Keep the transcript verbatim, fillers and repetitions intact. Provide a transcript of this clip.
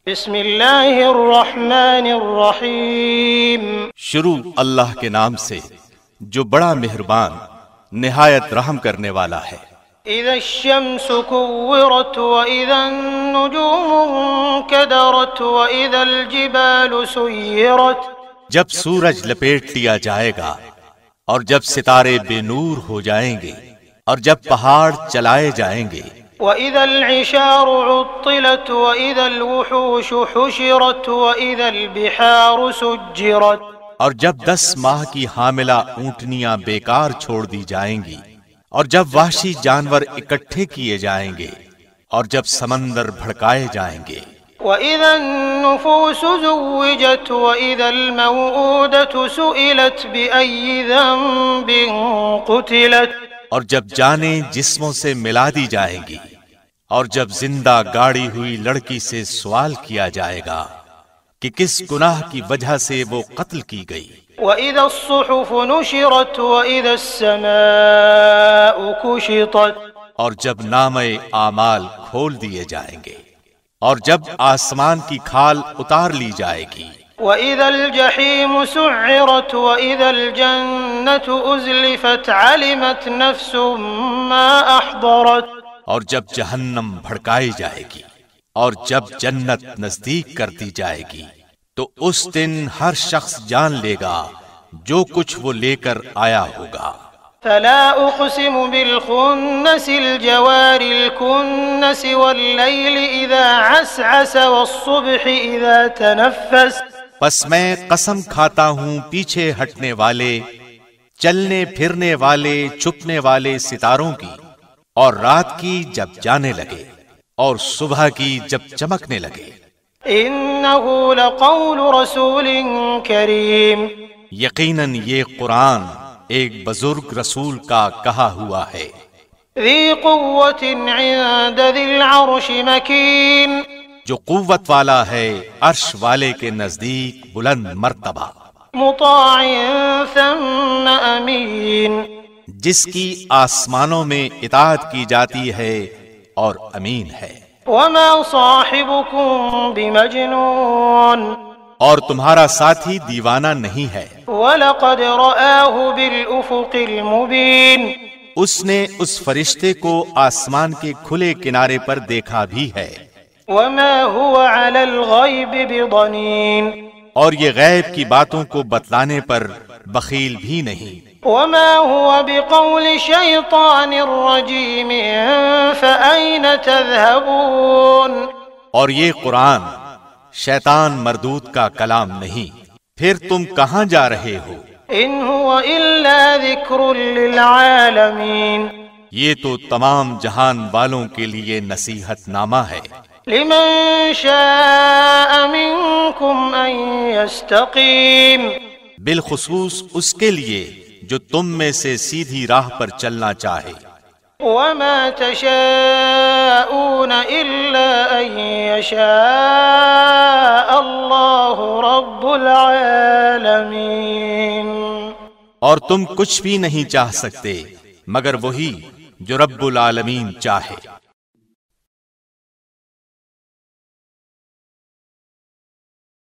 بسم اللہ الرحمن الرحیم۔ شروع اللہ کے نام سے جو بڑا مہربان نہایت رحم کرنے والا ہے۔ اذا الشمس كورت واذا النجوم انكدرت واذا الجبال سيرت، جب سورج لپیٹ لیا جائے گا اور جب ستارے بے نور ہو جائیں گے اور جب پہاڑ چلائے جائیں گے، وَإِذَا الْعِشَارُ عُطِّلَتْ وَإِذَا الْوُحُوشُ حُشِرَتْ وَإِذَا الْبِحَارُ سُجِّرَتْ، اور جب دس ماہ کی حاملہ اونٹنیاں بیکار چھوڑ دی جائیں گی اور جب وحشی جانور اکٹھے کیے جائیں گے اور جب سمندر بھڑکائے جائیں گے، وَإِذَا النُّفُوسُ زُوِّجَتْ وَإِذَا الْمَوْءُودَةُ سُئِلَتْ بِأَيِّ ذَنبٍ قُتِلَتْ، اور جب جانیں جسموں سے ملا دی جائیں گی اور جب زندہ گاڑی ہوئی لڑکی سے سوال کیا جائے گا کہ کس گناہ کی وجہ سے وہ قتل کی گئی، وَإِذَا الصُّحُفُ نُشِرَتْ وَإِذَا السَّمَاءُ كُشِطَتْ، اور جب نامۂ اعمال کھول دیے جائیں گے اور جب آسمان کی کھال اتار لی جائے گی، وَإِذَا الْجَحِيمُ سُعِّرَتْ وَإِذَا الْجَنَّةُ أُزْلِفَتْ عَلِمَتْ نَفْسٌ مَّا أَحْضَرَتْ، اور جب جہنم بھڑکائی جائے گی اور جب جنت نزدیک کر دی جائے گی تو اس دن ہر شخص جان لے گا جو کچھ وہ لے کر آیا ہوگا۔ فَلَا أُقْسِمُ بِالْخُنَّسِ الْجَوَارِ الْكُنَّسِ وَاللَّيْلِ إِذَا عَسْعَسَ وَالصُّبْحِ إِذَا تَنَفَّسَ، پس میں قسم کھاتا ہوں پیچھے ہٹنے والے، چلنے پھرنے والے، چھپنے والے ستاروں کی، اور رات کی جب جانے لگے اور صبح کی جب چمکنے لگے۔ إِنَّهُ لَقَوْلُ رَسُولٍ كَرِيمٍ، یقیناً یہ قرآن ایک بزرگ رسول کا کہا ہوا ہے۔ ذِي قُوَّةٍ عِندَ ذِي الْعَرْشِ مَكِينٍ، جو قوت والا ہے عرش والے کے نزدیک بلند مرتبہ، مطاع ثم امین، جس کی آسمانوں میں اطاعت کی جاتی ہے اور امین ہے۔ وما صاحبكم بمجنون، اور تمہارا ساتھی دیوانہ نہیں ہے۔ ولقد رآه بالأفق المبین، اس نے اس فرشتے کو آسمان کے کھلے کنارے پر دیکھا بھی ہے۔ وما هو على الغیب بضنین، اور یہ غیب کی باتوں کو بتلانے پر بخیل بھی نہیں۔ وما هو بقول شیطان رجیم فأین تذهبون، اور یہ قرآن شیطان مردود کا کلام نہیں، پھر تم کہاں جا رہے ہو؟ ان هو الا ذکر للعالمین، یہ تو تمام جہان والوں کے لیے نصیحت نامہ ہے۔ لمن شاء منکم ان یستقیم، بالخصوص اس کے لیے جو تم میں سے سیدھی راہ پر چلنا چاہے۔ وما تشاءون الا ان یشاء اللہ رب العالمین، اور تم کچھ بھی نہیں چاہ سکتے مگر وہی جو رب العالمین چاہے۔